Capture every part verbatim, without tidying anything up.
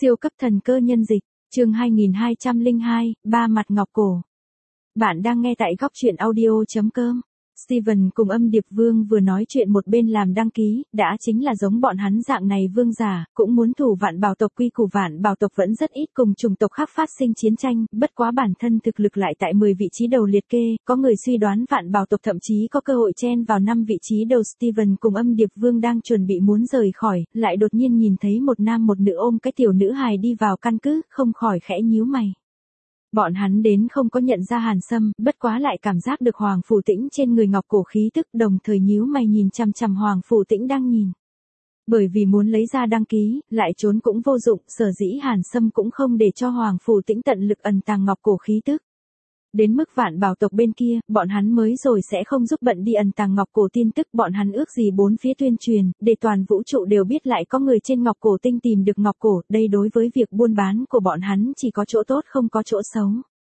Siêu cấp thần cơ nhân dịch, chương hai nghìn hai trăm lẻ hai, ba mặt ngọc cổ. Bạn đang nghe tại góc truyện audio chấm com. Steven cùng Âm Điệp Vương vừa nói chuyện một bên làm đăng ký, đã chính là giống bọn hắn dạng này vương giả, cũng muốn thủ vạn bảo tộc. Quy củ vạn bảo tộc vẫn rất ít cùng chủng tộc khác phát sinh chiến tranh, bất quá bản thân thực lực lại tại mười vị trí đầu liệt kê, có người suy đoán vạn bảo tộc thậm chí có cơ hội chen vào năm vị trí đầu. Steven cùng Âm Điệp Vương đang chuẩn bị muốn rời khỏi, lại đột nhiên nhìn thấy một nam một nữ ôm cái tiểu nữ hài đi vào căn cứ, không khỏi khẽ nhíu mày. Bọn hắn đến không có nhận ra Hàn Sâm, bất quá lại cảm giác được Hoàng Phủ Tĩnh trên người ngọc cổ khí tức, đồng thời nhíu mày nhìn chằm chằm Hoàng Phủ Tĩnh đang nhìn. Bởi vì muốn lấy ra đăng ký, lại trốn cũng vô dụng, sở dĩ Hàn Sâm cũng không để cho Hoàng Phủ Tĩnh tận lực ẩn tàng ngọc cổ khí tức. Đến mức vạn bảo tộc bên kia, bọn hắn mới rồi sẽ không giúp bận đi ẩn tàng ngọc cổ tin tức, bọn hắn ước gì bốn phía tuyên truyền, để toàn vũ trụ đều biết lại có người trên ngọc cổ tinh tìm được ngọc cổ, đây đối với việc buôn bán của bọn hắn chỉ có chỗ tốt không có chỗ xấu.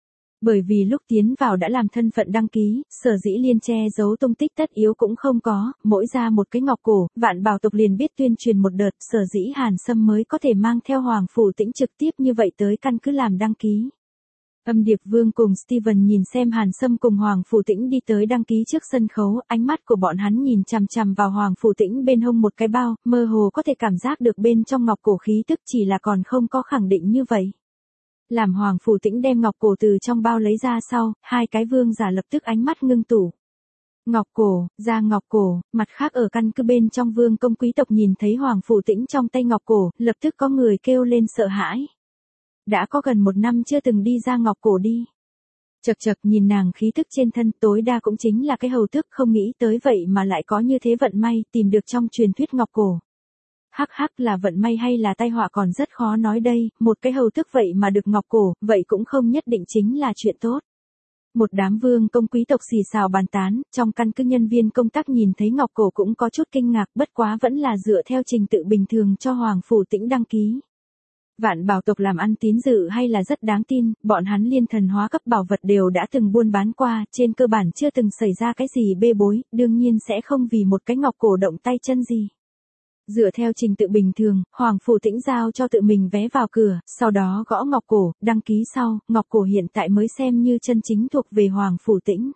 Bởi vì lúc tiến vào đã làm thân phận đăng ký, sở dĩ liên che giấu tung tích tất yếu cũng không có, mỗi ra một cái ngọc cổ, vạn bảo tộc liền biết tuyên truyền một đợt, sở dĩ Hàn Sâm mới có thể mang theo Hoàng Phủ Tĩnh trực tiếp như vậy tới căn cứ làm đăng ký. Âm Điệp Vương cùng Steven nhìn xem Hàn Sâm cùng Hoàng Phủ Tĩnh đi tới đăng ký trước sân khấu, ánh mắt của bọn hắn nhìn chằm chằm vào Hoàng Phủ Tĩnh bên hông một cái bao, mơ hồ có thể cảm giác được bên trong ngọc cổ khí tức, chỉ là còn không có khẳng định như vậy. Làm Hoàng Phủ Tĩnh đem ngọc cổ từ trong bao lấy ra sau, hai cái vương giả lập tức ánh mắt ngưng tụ. Ngọc cổ, ra ngọc cổ, mặt khác ở căn cứ bên trong vương công quý tộc nhìn thấy Hoàng Phủ Tĩnh trong tay ngọc cổ, lập tức có người kêu lên sợ hãi. Đã có gần một năm chưa từng đi ra ngọc cổ đi. Chật chật nhìn nàng khí thức trên thân, tối đa cũng chính là cái hầu tước, không nghĩ tới vậy mà lại có như thế vận may, tìm được trong truyền thuyết ngọc cổ. Hắc hắc, là vận may hay là tai họa còn rất khó nói đây, một cái hầu tước vậy mà được ngọc cổ, vậy cũng không nhất định chính là chuyện tốt. Một đám vương công quý tộc xì xào bàn tán, trong căn cứ nhân viên công tác nhìn thấy ngọc cổ cũng có chút kinh ngạc, bất quá vẫn là dựa theo trình tự bình thường cho Hoàng Phủ Tĩnh đăng ký. Vạn bảo tộc làm ăn tín dự hay là rất đáng tin, bọn hắn liên thần hóa cấp bảo vật đều đã từng buôn bán qua, trên cơ bản chưa từng xảy ra cái gì bê bối, đương nhiên sẽ không vì một cái ngọc cổ động tay chân gì. Dựa theo trình tự bình thường, Hoàng Phủ Tĩnh giao cho tự mình vé vào cửa, sau đó gõ ngọc cổ, đăng ký sau, ngọc cổ hiện tại mới xem như chân chính thuộc về Hoàng Phủ Tĩnh.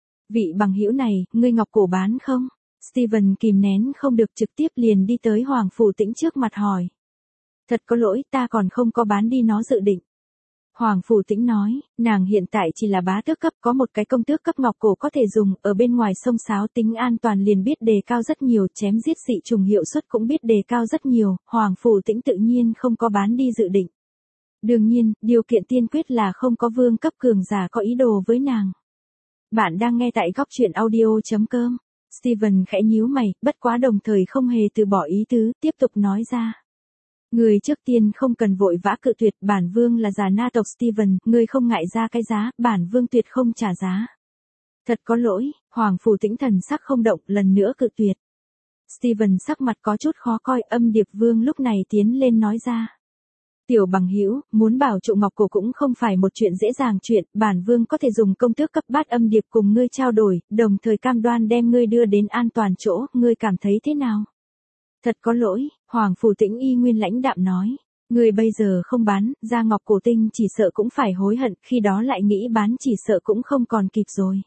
Vị bằng hữu này, ngươi ngọc cổ bán không? Steven kìm nén không được trực tiếp liền đi tới Hoàng Phủ Tĩnh trước mặt hỏi. Thật có lỗi, ta còn không có bán đi nó dự định. Hoàng Phủ Tĩnh nói, nàng hiện tại chỉ là bá tước cấp, có một cái công tước cấp ngọc cổ có thể dùng, ở bên ngoài sông sáo tính an toàn liền biết đề cao rất nhiều, chém giết dị trùng hiệu suất cũng biết đề cao rất nhiều, Hoàng Phủ Tĩnh tự nhiên không có bán đi dự định. Đương nhiên, điều kiện tiên quyết là không có vương cấp cường giả có ý đồ với nàng. Bạn đang nghe tại góc truyện audio chấm com. Steven khẽ nhíu mày, bất quá đồng thời không hề từ bỏ ý tứ, tiếp tục nói ra. Người trước tiên không cần vội vã cự tuyệt, bản vương là già na tộc Steven, ngươi không ngại ra cái giá, bản vương tuyệt không trả giá. Thật có lỗi, Hoàng Phủ Tĩnh thần sắc không động, lần nữa cự tuyệt. Steven sắc mặt có chút khó coi, Âm Điệp Vương lúc này tiến lên nói ra. Tiểu bằng hữu, muốn bảo trụ ngọc cổ cũng không phải một chuyện dễ dàng chuyện, bản vương có thể dùng công tước cấp bát âm điệp cùng ngươi trao đổi, đồng thời cam đoan đem ngươi đưa đến an toàn chỗ, ngươi cảm thấy thế nào? Thật có lỗi, Hoàng Phủ Tĩnh y nguyên lãnh đạm nói, người bây giờ không bán, ra ngọc cổ tinh chỉ sợ cũng phải hối hận, khi đó lại nghĩ bán chỉ sợ cũng không còn kịp rồi.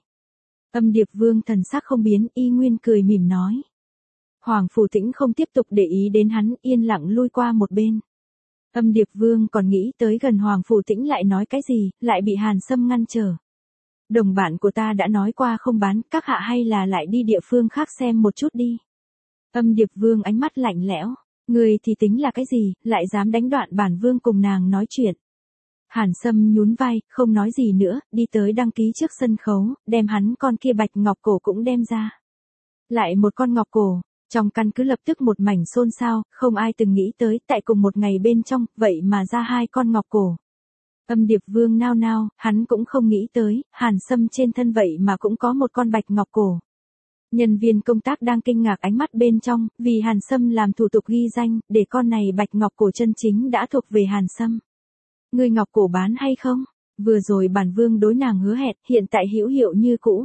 Âm Điệp Vương thần sắc không biến, y nguyên cười mỉm nói. Hoàng Phủ Tĩnh không tiếp tục để ý đến hắn, yên lặng lui qua một bên. Âm Điệp Vương còn nghĩ tới gần Hoàng Phủ Tĩnh lại nói cái gì, lại bị Hàn Sâm ngăn trở. Đồng bạn của ta đã nói qua không bán, các hạ hay là lại đi địa phương khác xem một chút đi. Âm Điệp Vương ánh mắt lạnh lẽo, người thì tính là cái gì, lại dám đánh đoạn bản vương cùng nàng nói chuyện. Hàn Sâm nhún vai, không nói gì nữa, đi tới đăng ký trước sân khấu, đem hắn con kia bạch ngọc cổ cũng đem ra. Lại một con ngọc cổ, trong căn cứ lập tức một mảnh xôn xao, không ai từng nghĩ tới, tại cùng một ngày bên trong, vậy mà ra hai con ngọc cổ. Âm Điệp Vương nao nao, hắn cũng không nghĩ tới, Hàn Sâm trên thân vậy mà cũng có một con bạch ngọc cổ. Nhân viên công tác đang kinh ngạc ánh mắt bên trong, vì Hàn Sâm làm thủ tục ghi danh, để con này bạch ngọc cổ chân chính đã thuộc về Hàn Sâm. Người ngọc cổ bán hay không? Vừa rồi bản vương đối nàng hứa hẹn, hiện tại hữu hiệu như cũ.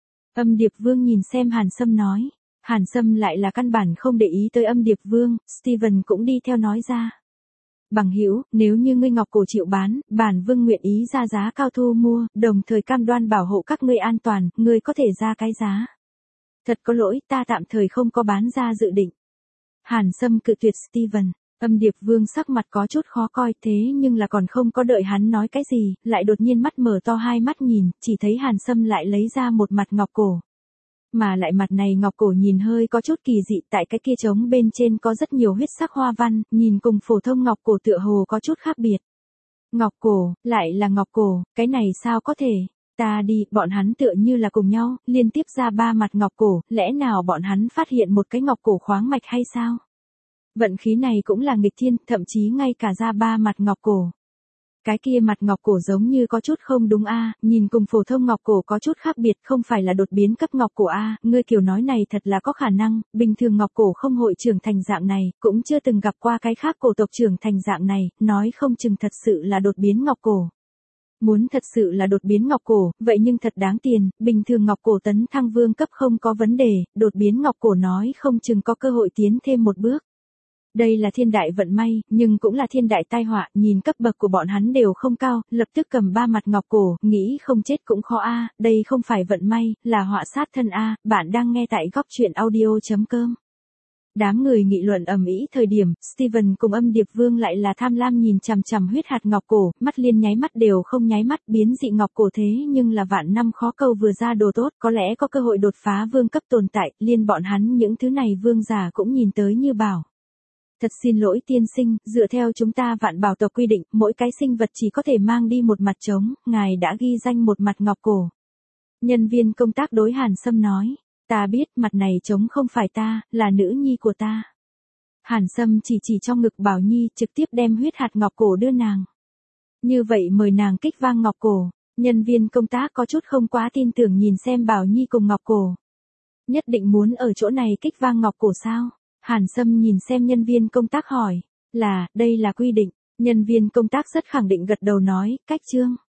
Âm Điệp Vương nhìn xem Hàn Sâm nói. Hàn Sâm lại là căn bản không để ý tới Âm Điệp Vương, Steven cũng đi theo nói ra. Bằng hữu, nếu như ngươi ngọc cổ chịu bán, bản vương nguyện ý ra giá cao thu mua, đồng thời cam đoan bảo hộ các ngươi an toàn, ngươi có thể ra cái giá. Thật có lỗi, ta tạm thời không có bán ra dự định. Hàn Sâm cự tuyệt Steven. Âm Điệp Vương sắc mặt có chút khó coi, thế nhưng là còn không có đợi hắn nói cái gì, lại đột nhiên mắt mở to hai mắt nhìn, chỉ thấy Hàn Sâm lại lấy ra một mặt ngọc cổ. Mà lại mặt này ngọc cổ nhìn hơi có chút kỳ dị, tại cái kia trống bên trên có rất nhiều huyết sắc hoa văn, nhìn cùng phổ thông ngọc cổ tựa hồ có chút khác biệt. Ngọc cổ, lại là ngọc cổ, cái này sao có thể? Ta đi, bọn hắn tựa như là cùng nhau, liên tiếp ra ba mặt ngọc cổ, lẽ nào bọn hắn phát hiện một cái ngọc cổ khoáng mạch hay sao? Vận khí này cũng là nghịch thiên, thậm chí ngay cả ra ba mặt ngọc cổ. Cái kia mặt ngọc cổ giống như có chút không đúng a, nhìn cùng phổ thông ngọc cổ có chút khác biệt, không phải là đột biến cấp ngọc cổ a, ngươi kiểu nói này thật là có khả năng, bình thường ngọc cổ không hội trưởng thành dạng này, cũng chưa từng gặp qua cái khác cổ tộc trưởng thành dạng này, nói không chừng thật sự là đột biến ngọc cổ. Muốn thật sự là đột biến ngọc cổ, vậy nhưng thật đáng tiền, bình thường ngọc cổ tấn thăng vương cấp không có vấn đề, đột biến ngọc cổ nói không chừng có cơ hội tiến thêm một bước. Đây là thiên đại vận may, nhưng cũng là thiên đại tai họa, nhìn cấp bậc của bọn hắn đều không cao, lập tức cầm ba mặt ngọc cổ, nghĩ không chết cũng khó a, đây không phải vận may, là họa sát thân a, bạn đang nghe tại góc truyện audio chấm com. Đám người nghị luận ầm ĩ thời điểm, Steven cùng Âm Điệp Vương lại là tham lam nhìn chằm chằm huyết hạt ngọc cổ, mắt liên nháy mắt đều không nháy mắt, biến dị ngọc cổ thế nhưng là vạn năm khó câu vừa ra đồ tốt, có lẽ có cơ hội đột phá vương cấp tồn tại, liên bọn hắn những thứ này vương giả cũng nhìn tới như bảo. Thật xin lỗi tiên sinh, dựa theo chúng ta vạn bảo tộc quy định, mỗi cái sinh vật chỉ có thể mang đi một mặt trống, ngài đã ghi danh một mặt ngọc cổ. Nhân viên công tác đối Hàn Sâm nói, ta biết mặt này trống không phải ta, là nữ nhi của ta. Hàn Sâm chỉ chỉ trong ngực Bảo Nhi, trực tiếp đem huyết hạt ngọc cổ đưa nàng. Như vậy mời nàng kích vang ngọc cổ, nhân viên công tác có chút không quá tin tưởng nhìn xem Bảo Nhi cùng ngọc cổ. Nhất định muốn ở chỗ này kích vang ngọc cổ sao? Hàn Sâm nhìn xem nhân viên công tác hỏi, là, đây là quy định, nhân viên công tác rất khẳng định gật đầu nói, cách chương.